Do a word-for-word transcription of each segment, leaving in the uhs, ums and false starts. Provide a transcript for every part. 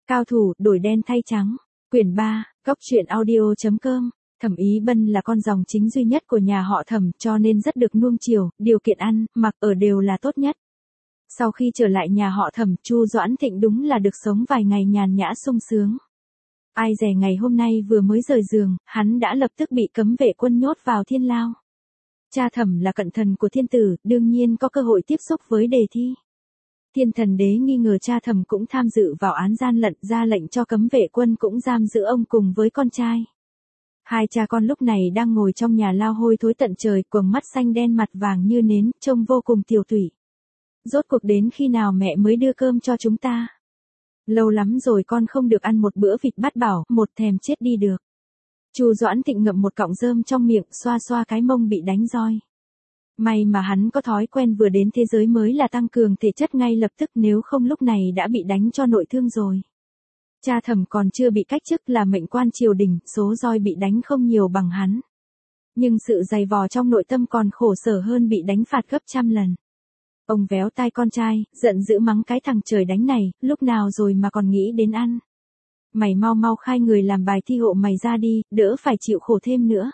Cao thủ, đổi đen thay trắng. Quyển ba, Cốc truyện audio.com. Thẩm Ý Bân là con dòng chính duy nhất của nhà họ Thẩm, cho nên rất được nuông chiều, điều kiện ăn, mặc ở đều là tốt nhất. Sau khi trở lại nhà họ Thẩm, Chu Doãn Thịnh đúng là được sống vài ngày nhàn nhã sung sướng. Ai dè ngày hôm nay vừa mới rời giường, hắn đã lập tức bị cấm vệ quân nhốt vào thiên lao. Cha Thẩm là cận thần của thiên tử, đương nhiên có cơ hội tiếp xúc với đề thi. Thiên Thần Đế nghi ngờ cha Thẩm cũng tham dự vào án gian lận, ra lệnh cho cấm vệ quân cũng giam giữ ông cùng với con trai. Hai cha con lúc này đang ngồi trong nhà lao hôi thối tận trời, quầng mắt xanh đen mặt vàng như nến, trông vô cùng tiều tụy. Rốt cuộc đến khi nào mẹ mới đưa cơm cho chúng ta? Lâu lắm rồi con không được ăn một bữa vịt bát bảo, một thèm chết đi được. Chu Doãn Thịnh ngậm một cọng rơm trong miệng, xoa xoa cái mông bị đánh roi. May mà hắn có thói quen vừa đến thế giới mới là tăng cường thể chất ngay lập tức, nếu không lúc này đã bị đánh cho nội thương rồi. Cha Thẩm còn chưa bị cách chức là mệnh quan triều đình, số roi bị đánh không nhiều bằng hắn. Nhưng sự dày vò trong nội tâm còn khổ sở hơn bị đánh phạt gấp trăm lần. Ông véo tai con trai, giận dữ mắng cái thằng trời đánh này, lúc nào rồi mà còn nghĩ đến ăn. Mày mau mau khai người làm bài thi hộ mày ra đi, đỡ phải chịu khổ thêm nữa.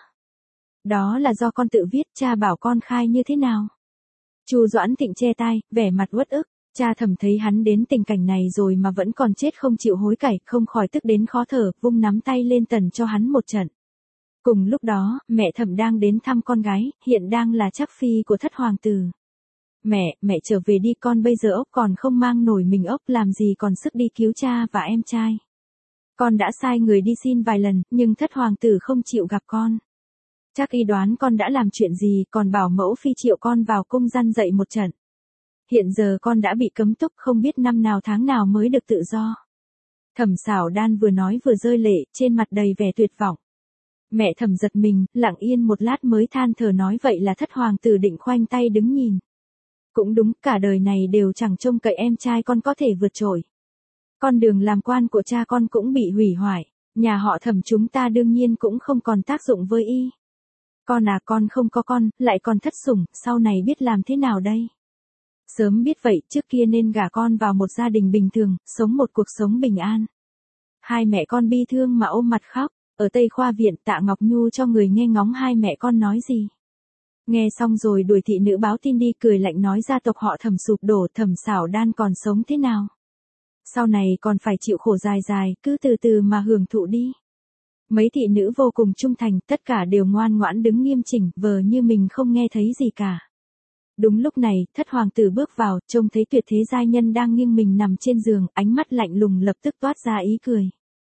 Đó là do con tự viết, cha bảo con khai như thế nào? Chu Doãn Thịnh che tai, vẻ mặt uất ức. Cha Thẩm thấy hắn đến tình cảnh này rồi mà vẫn còn chết không chịu hối cải, không khỏi tức đến khó thở, vung nắm tay lên tần cho hắn một trận. Cùng lúc đó, mẹ Thẩm đang đến thăm con gái, hiện đang là chắc phi của thất hoàng tử. Mẹ, mẹ trở về đi, con bây giờ ốc còn không mang nổi mình ốc, làm gì còn sức đi cứu cha và em trai. Con đã sai người đi xin vài lần, nhưng thất hoàng tử không chịu gặp con. Chắc y đoán con đã làm chuyện gì, còn bảo mẫu phi triệu con vào cung răn dạy một trận. Hiện giờ con đã bị cấm túc, không biết năm nào tháng nào mới được tự do. Thẩm Sảo Đan vừa nói vừa rơi lệ, trên mặt đầy vẻ tuyệt vọng. Mẹ Thẩm giật mình, lặng yên một lát mới than thở nói vậy là thất hoàng tử định khoanh tay đứng nhìn. Cũng đúng, cả đời này đều chẳng trông cậy em trai con có thể vượt trội. Con đường làm quan của cha con cũng bị hủy hoại, nhà họ Thẩm chúng ta đương nhiên cũng không còn tác dụng với y. Con à, con không có con, lại còn thất sủng, sau này biết làm thế nào đây? Sớm biết vậy, trước kia nên gả con vào một gia đình bình thường, sống một cuộc sống bình an. Hai mẹ con bi thương mà ôm mặt khóc, ở Tây Khoa Viện Tạ Ngọc Nhu cho người nghe ngóng hai mẹ con nói gì. Nghe xong rồi đuổi thị nữ báo tin đi, cười lạnh nói gia tộc họ Thẩm sụp đổ, Thẩm Sảo Đan còn sống thế nào? Sau này còn phải chịu khổ dài dài, cứ từ từ mà hưởng thụ đi. Mấy thị nữ vô cùng trung thành, tất cả đều ngoan ngoãn đứng nghiêm chỉnh, vờ như mình không nghe thấy gì cả. Đúng lúc này, thất hoàng tử bước vào, trông thấy tuyệt thế giai nhân đang nghiêng mình nằm trên giường, ánh mắt lạnh lùng lập tức toát ra ý cười.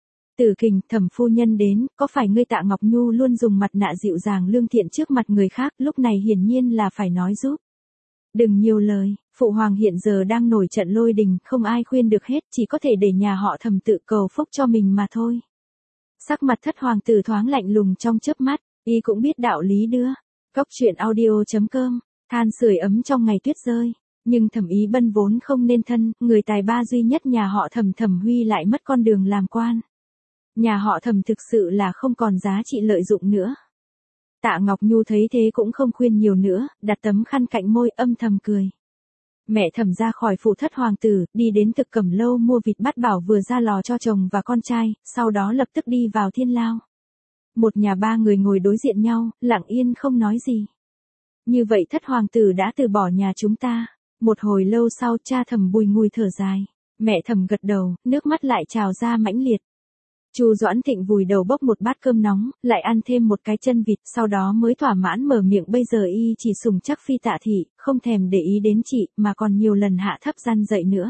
Tử Kình, Thẩm phu nhân đến, có phải ngươi? Tạ Ngọc Nhu luôn dùng mặt nạ dịu dàng lương thiện trước mặt người khác, lúc này hiển nhiên là phải nói giúp. Đừng nhiều lời, phụ hoàng hiện giờ đang nổi trận lôi đình, không ai khuyên được hết, chỉ có thể để nhà họ Thẩm tự cầu phúc cho mình mà thôi. Sắc mặt thất hoàng tử thoáng lạnh lùng trong chớp mắt, y cũng biết đạo lý đưa. Cốc truyện audio.com. Than sưởi ấm trong ngày tuyết rơi, nhưng Thẩm Ý Bân vốn không nên thân, người tài ba duy nhất nhà họ Thẩm Thẩm Huy lại mất con đường làm quan. Nhà họ Thẩm thực sự là không còn giá trị lợi dụng nữa. Tạ Ngọc Nhu thấy thế cũng không khuyên nhiều nữa, đặt tấm khăn cạnh môi âm thầm cười. Mẹ Thẩm ra khỏi phủ thất hoàng tử, đi đến Thực Cẩm Lâu mua vịt bát bảo vừa ra lò cho chồng và con trai, sau đó lập tức đi vào thiên lao. Một nhà ba người ngồi đối diện nhau, lặng yên không nói gì. Như vậy thất hoàng tử đã từ bỏ nhà chúng ta. Một hồi lâu sau cha Thẩm bùi ngùi thở dài. Mẹ Thẩm gật đầu, nước mắt lại trào ra mãnh liệt. Chu Doãn Thịnh vùi đầu bốc một bát cơm nóng, lại ăn thêm một cái chân vịt, sau đó mới thỏa mãn mở miệng. Bây giờ y chỉ sùng chắc phi Tạ thị, không thèm để ý đến chị, mà còn nhiều lần hạ thấp răn dậy nữa.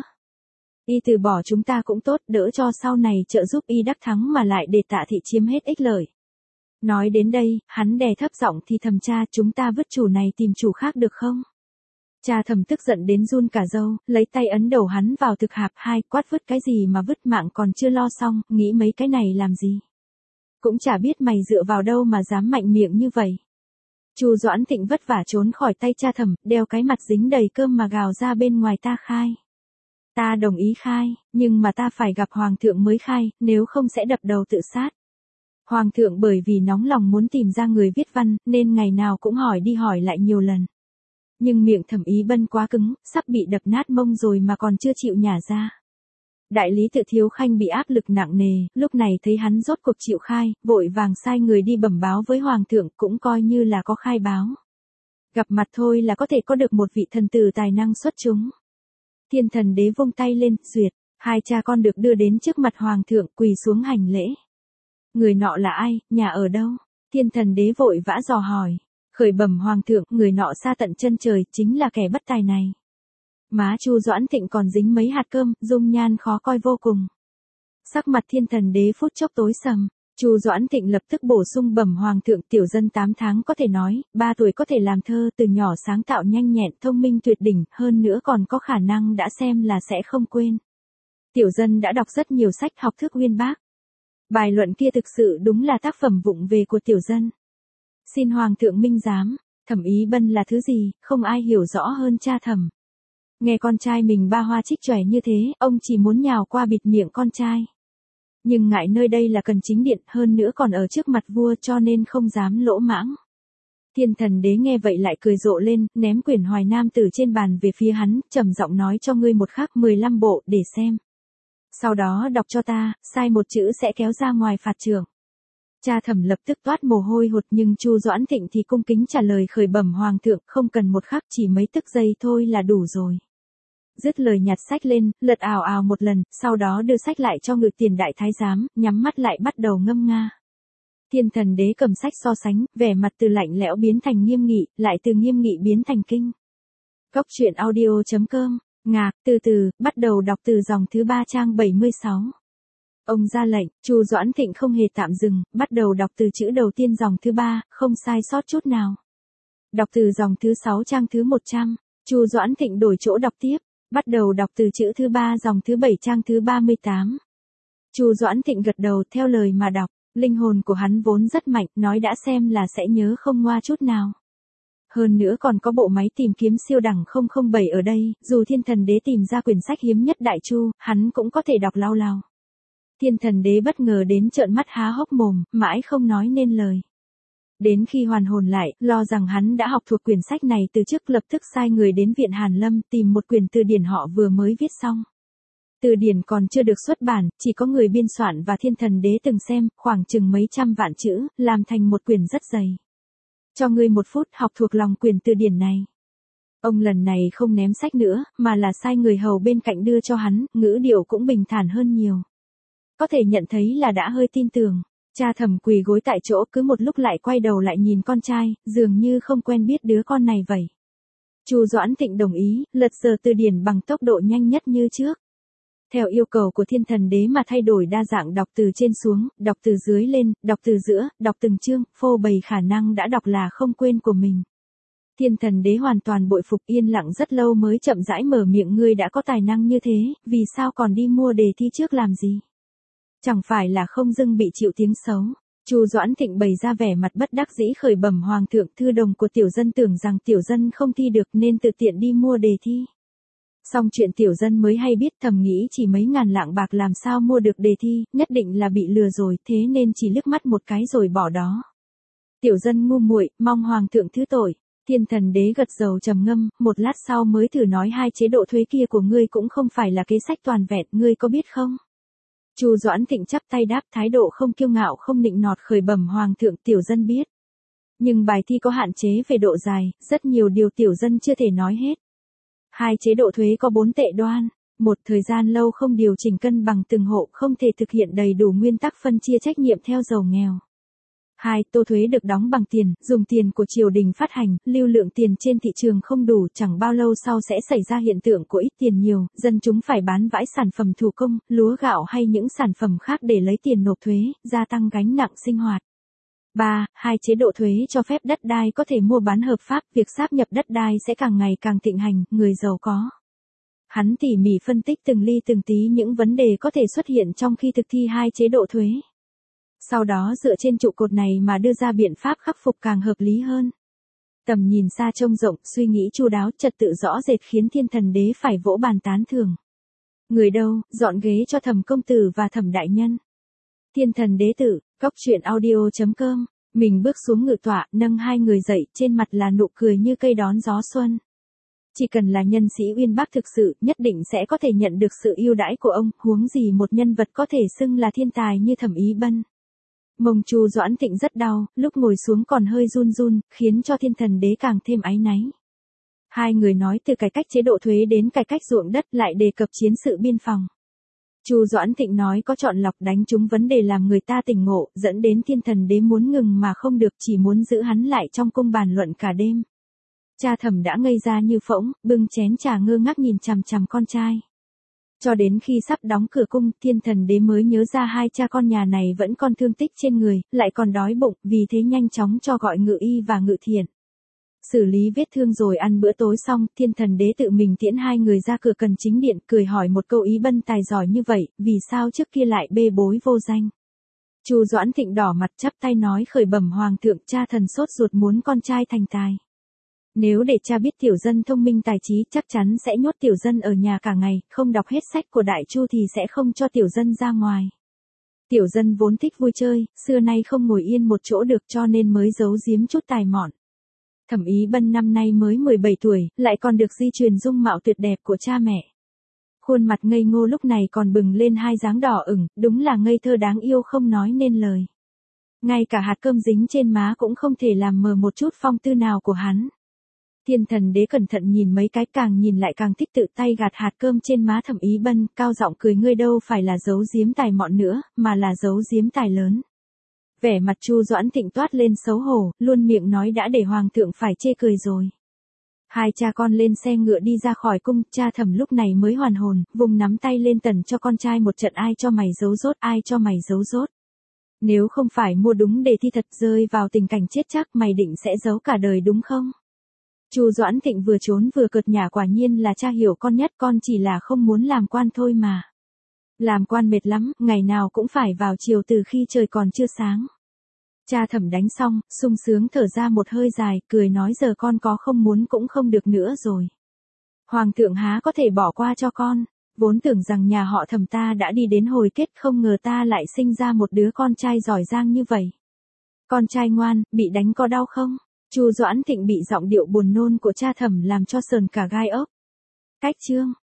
Y từ bỏ chúng ta cũng tốt, đỡ cho sau này trợ giúp y đắc thắng mà lại để Tạ thị chiếm hết ích lợi. Nói đến đây, hắn đè thấp giọng thì thầm cha, chúng ta vứt chủ này tìm chủ khác được không? Cha Thẩm tức giận đến run cả râu, lấy tay ấn đầu hắn vào thực hạp. Hai, quát vứt cái gì mà vứt, mạng còn chưa lo xong, nghĩ mấy cái này làm gì? Cũng chả biết mày dựa vào đâu mà dám mạnh miệng như vậy. Chu Doãn Thịnh vất vả trốn khỏi tay cha Thẩm, đeo cái mặt dính đầy cơm mà gào ra bên ngoài, ta khai. Ta đồng ý khai, nhưng mà ta phải gặp hoàng thượng mới khai, nếu không sẽ đập đầu tự sát. Hoàng thượng bởi vì nóng lòng muốn tìm ra người viết văn, nên ngày nào cũng hỏi đi hỏi lại nhiều lần. Nhưng miệng Thẩm Ý Bân quá cứng, sắp bị đập nát mông rồi mà còn chưa chịu nhả ra. Đại lý Tự Thiếu Khanh bị áp lực nặng nề, lúc này thấy hắn rốt cuộc chịu khai, vội vàng sai người đi bẩm báo với hoàng thượng, cũng coi như là có khai báo. Gặp mặt thôi là có thể có được một vị thần tử tài năng xuất chúng. Thiên Thần Đế vung tay lên, duyệt, hai cha con được đưa đến trước mặt hoàng thượng, quỳ xuống hành lễ. Người nọ là ai, nhà ở đâu? Thiên Thần Đế vội vã dò hỏi. Khởi bẩm hoàng thượng, người nọ xa tận chân trời, chính là kẻ bất tài này. Má Chu Doãn Thịnh còn dính mấy hạt cơm, dung nhan khó coi vô cùng. Sắc mặt Thiên Thần Đế phút chốc tối sầm. Chu Doãn Thịnh lập tức bổ sung bẩm hoàng thượng, tiểu dân tám tháng có thể nói, ba tuổi có thể làm thơ, từ nhỏ sáng tạo nhanh nhẹn, thông minh tuyệt đỉnh, hơn nữa còn có khả năng đã xem là sẽ không quên. Tiểu dân đã đọc rất nhiều sách học thức uyên bác. Bài luận kia thực sự đúng là tác phẩm vụng về của tiểu dân. Xin hoàng thượng minh giám, Thẩm Ý Bân là thứ gì, không ai hiểu rõ hơn cha Thẩm. Nghe con trai mình ba hoa trích chòe như thế, ông chỉ muốn nhào qua bịt miệng con trai. Nhưng ngại nơi đây là cần chính điện, hơn nữa còn ở trước mặt vua, cho nên không dám lỗ mãng. Thiên Thần Đế nghe vậy lại cười rộ lên, ném quyển Hoài Nam từ trên bàn về phía hắn, trầm giọng nói, cho ngươi một khắc mười lăm bộ, để xem. Sau đó đọc cho ta, sai một chữ sẽ kéo ra ngoài phạt trưởng. Cha Thẩm lập tức toát mồ hôi hột, nhưng Chu Doãn Thịnh thì cung kính trả lời, khởi bẩm hoàng thượng, không cần một khắc, chỉ mấy tức giây thôi là đủ rồi. Dứt lời nhặt sách lên, lật ào ào một lần, sau đó đưa sách lại cho Ngự Tiền Đại Thái Giám, nhắm mắt lại bắt đầu ngâm nga. Thiên Thần Đế cầm sách so sánh, vẻ mặt từ lạnh lẽo biến thành nghiêm nghị, lại từ nghiêm nghị biến thành kinh. Góc truyện audio chấm com, ngạc, từ từ, bắt đầu đọc từ dòng thứ ba trang bảy mươi sáu. Ông ra lệnh, Chu Doãn Thịnh không hề tạm dừng, bắt đầu đọc từ chữ đầu tiên dòng thứ ba, không sai sót chút nào. Đọc từ dòng thứ sáu trang thứ một trăm, Chu Doãn Thịnh đổi chỗ đọc tiếp, bắt đầu đọc từ chữ thứ ba dòng thứ bảy trang thứ ba mươi tám. Chu Doãn Thịnh gật đầu theo lời mà đọc, linh hồn của hắn vốn rất mạnh, nói đã xem là sẽ nhớ không ngoa chút nào. Hơn nữa còn có bộ máy tìm kiếm siêu đẳng không không bảy ở đây, dù Thiên Thần Đế tìm ra quyển sách hiếm nhất Đại Chu, hắn cũng có thể đọc lao lao. Thiên Thần Đế bất ngờ đến trợn mắt há hốc mồm, mãi không nói nên lời. Đến khi hoàn hồn lại, lo rằng hắn đã học thuộc quyển sách này từ trước, lập tức sai người đến viện Hàn Lâm tìm một quyển từ điển họ vừa mới viết xong. Từ điển còn chưa được xuất bản, chỉ có người biên soạn và Thiên Thần Đế từng xem, khoảng chừng mấy trăm vạn chữ, làm thành một quyển rất dày. Cho ngươi một phút học thuộc lòng quyển từ điển này. Ông lần này không ném sách nữa, mà là sai người hầu bên cạnh đưa cho hắn, ngữ điệu cũng bình thản hơn nhiều. Có thể nhận thấy là đã hơi tin tưởng. Cha Thẩm quỳ gối tại chỗ, cứ một lúc lại quay đầu lại nhìn con trai, dường như không quen biết đứa con này vậy. Chu Doãn Thịnh đồng ý, lật dở từ điển bằng tốc độ nhanh nhất như trước. Theo yêu cầu của Thiên Thần Đế mà thay đổi đa dạng, đọc từ trên xuống, đọc từ dưới lên, đọc từ giữa, đọc từng chương, phô bày khả năng đã đọc là không quên của mình. Thiên Thần Đế hoàn toàn bội phục, yên lặng rất lâu mới chậm rãi mở miệng, ngươi đã có tài năng như thế, vì sao còn đi mua đề thi trước làm gì? Chẳng phải là không dưng bị chịu tiếng xấu. Chu Doãn Thịnh bày ra vẻ mặt bất đắc dĩ, khởi bẩm hoàng thượng, thư đồng của tiểu dân tưởng rằng tiểu dân không thi được nên tự tiện đi mua đề thi. Xong chuyện tiểu dân mới hay biết, thầm nghĩ chỉ mấy ngàn lạng bạc làm sao mua được đề thi, nhất định là bị lừa rồi, thế nên chỉ liếc mắt một cái rồi bỏ đó. Tiểu dân ngu muội, mong hoàng thượng thứ tội. Thiên Thần Đế gật đầu trầm ngâm, một lát sau mới thử nói, hai chế độ thuế kia của ngươi cũng không phải là kế sách toàn vẹn, ngươi có biết không? Chu Doãn Thịnh chắp tay đáp, thái độ không kiêu ngạo không nịnh nọt, khởi bẩm hoàng thượng, tiểu dân biết. Nhưng bài thi có hạn chế về độ dài, rất nhiều điều tiểu dân chưa thể nói hết. Hai chế độ thuế có bốn tệ đoan, một thời gian lâu không điều chỉnh cân bằng từng hộ, không thể thực hiện đầy đủ nguyên tắc phân chia trách nhiệm theo giàu nghèo. Hai, tô thuế được đóng bằng tiền, dùng tiền của triều đình phát hành, lưu lượng tiền trên thị trường không đủ, chẳng bao lâu sau sẽ xảy ra hiện tượng của ít tiền nhiều, dân chúng phải bán vãi sản phẩm thủ công, lúa gạo hay những sản phẩm khác để lấy tiền nộp thuế, gia tăng gánh nặng sinh hoạt. Ba, hai chế độ thuế cho phép đất đai có thể mua bán hợp pháp, việc sáp nhập đất đai sẽ càng ngày càng thịnh hành, người giàu có. Hắn tỉ mỉ phân tích từng ly từng tí những vấn đề có thể xuất hiện trong khi thực thi hai chế độ thuế. Sau đó dựa trên trụ cột này mà đưa ra biện pháp khắc phục càng hợp lý hơn. Tầm nhìn xa trông rộng, suy nghĩ chu đáo, trật tự rõ rệt khiến Thiên Thần Đế phải vỗ bàn tán thưởng. Người đâu, dọn ghế cho Thẩm công tử và Thẩm đại nhân. Thiên Thần Đế tử, góc truyện audio chấm com, mình bước xuống ngự tọa, nâng hai người dậy, trên mặt là nụ cười như cây đón gió xuân. Chỉ cần là nhân sĩ uyên bác thực sự, nhất định sẽ có thể nhận được sự ưu đãi của ông, huống gì một nhân vật có thể xưng là thiên tài như Thẩm Ý Bân. Mông Chu Doãn Thịnh rất đau, lúc ngồi xuống còn hơi run run, khiến cho Thiên Thần Đế càng thêm áy náy. Hai người nói từ cải cách chế độ thuế đến cải cách ruộng đất, lại đề cập chiến sự biên phòng. Chu Doãn Thịnh nói có chọn lọc, đánh trúng vấn đề làm người ta tỉnh ngộ, dẫn đến Thiên Thần Đế muốn ngừng mà không được, chỉ muốn giữ hắn lại trong cung bàn luận cả đêm. Cha Thẩm đã ngây ra như phỗng, bưng chén trà ngơ ngác nhìn chằm chằm con trai. Cho đến khi sắp đóng cửa cung, Thiên Thần Đế mới nhớ ra hai cha con nhà này vẫn còn thương tích trên người, lại còn đói bụng, vì thế nhanh chóng cho gọi ngự y và ngự thiện. Xử lý vết thương rồi ăn bữa tối xong, Thiên Thần Đế tự mình tiễn hai người ra cửa Cần Chính Điện, cười hỏi một câu: Ý Bân tài giỏi như vậy, vì sao trước kia lại bê bối vô danh? Chu Doãn Thịnh đỏ mặt chắp tay nói: khởi bẩm hoàng thượng, cha thần sốt ruột muốn con trai thành tài. Nếu để cha biết tiểu dân thông minh tài trí, chắc chắn sẽ nhốt tiểu dân ở nhà cả ngày, không đọc hết sách của Đại Chu thì sẽ không cho tiểu dân ra ngoài. Tiểu dân vốn thích vui chơi, xưa nay không ngồi yên một chỗ được, cho nên mới giấu giếm chút tài mọn. Thẩm Ý Bân năm nay mới mười bảy tuổi, lại còn được di truyền dung mạo tuyệt đẹp của cha mẹ. Khuôn mặt ngây ngô lúc này còn bừng lên hai dáng đỏ ửng, đúng là ngây thơ đáng yêu không nói nên lời. Ngay cả hạt cơm dính trên má cũng không thể làm mờ một chút phong tư nào của hắn. Thiên Thần Đế cẩn thận nhìn mấy cái, càng nhìn lại càng thích, tự tay gạt hạt cơm trên má Thẩm Ý Bân, cao giọng cười: ngươi đâu phải là giấu giếm tài mọn nữa, mà là giấu giếm tài lớn. Vẻ mặt Chu Doãn Thịnh toát lên xấu hổ, luôn miệng nói đã để hoàng thượng phải chê cười rồi. Hai cha con lên xe ngựa đi ra khỏi cung, cha Thẩm lúc này mới hoàn hồn, vùng nắm tay lên tần cho con trai một trận: ai cho mày giấu dốt, ai cho mày giấu dốt. Nếu không phải mua đúng đề thi thật, rơi vào tình cảnh chết chắc, mày định sẽ giấu cả đời đúng không? Chu Doãn Thịnh vừa trốn vừa cợt nhả: quả nhiên là cha hiểu con nhất, con chỉ là không muốn làm quan thôi mà. Làm quan mệt lắm, ngày nào cũng phải vào chiều từ khi trời còn chưa sáng. Cha Thẩm đánh xong, sung sướng thở ra một hơi dài, cười nói: giờ con có không muốn cũng không được nữa rồi. Hoàng thượng há có thể bỏ qua cho con, vốn tưởng rằng nhà họ Thẩm ta đã đi đến hồi kết, không ngờ ta lại sinh ra một đứa con trai giỏi giang như vậy. Con trai ngoan, bị đánh có đau không? Chu Doãn Thịnh bị giọng điệu buồn nôn của cha Thẩm làm cho sờn cả gai ốc. Cách chương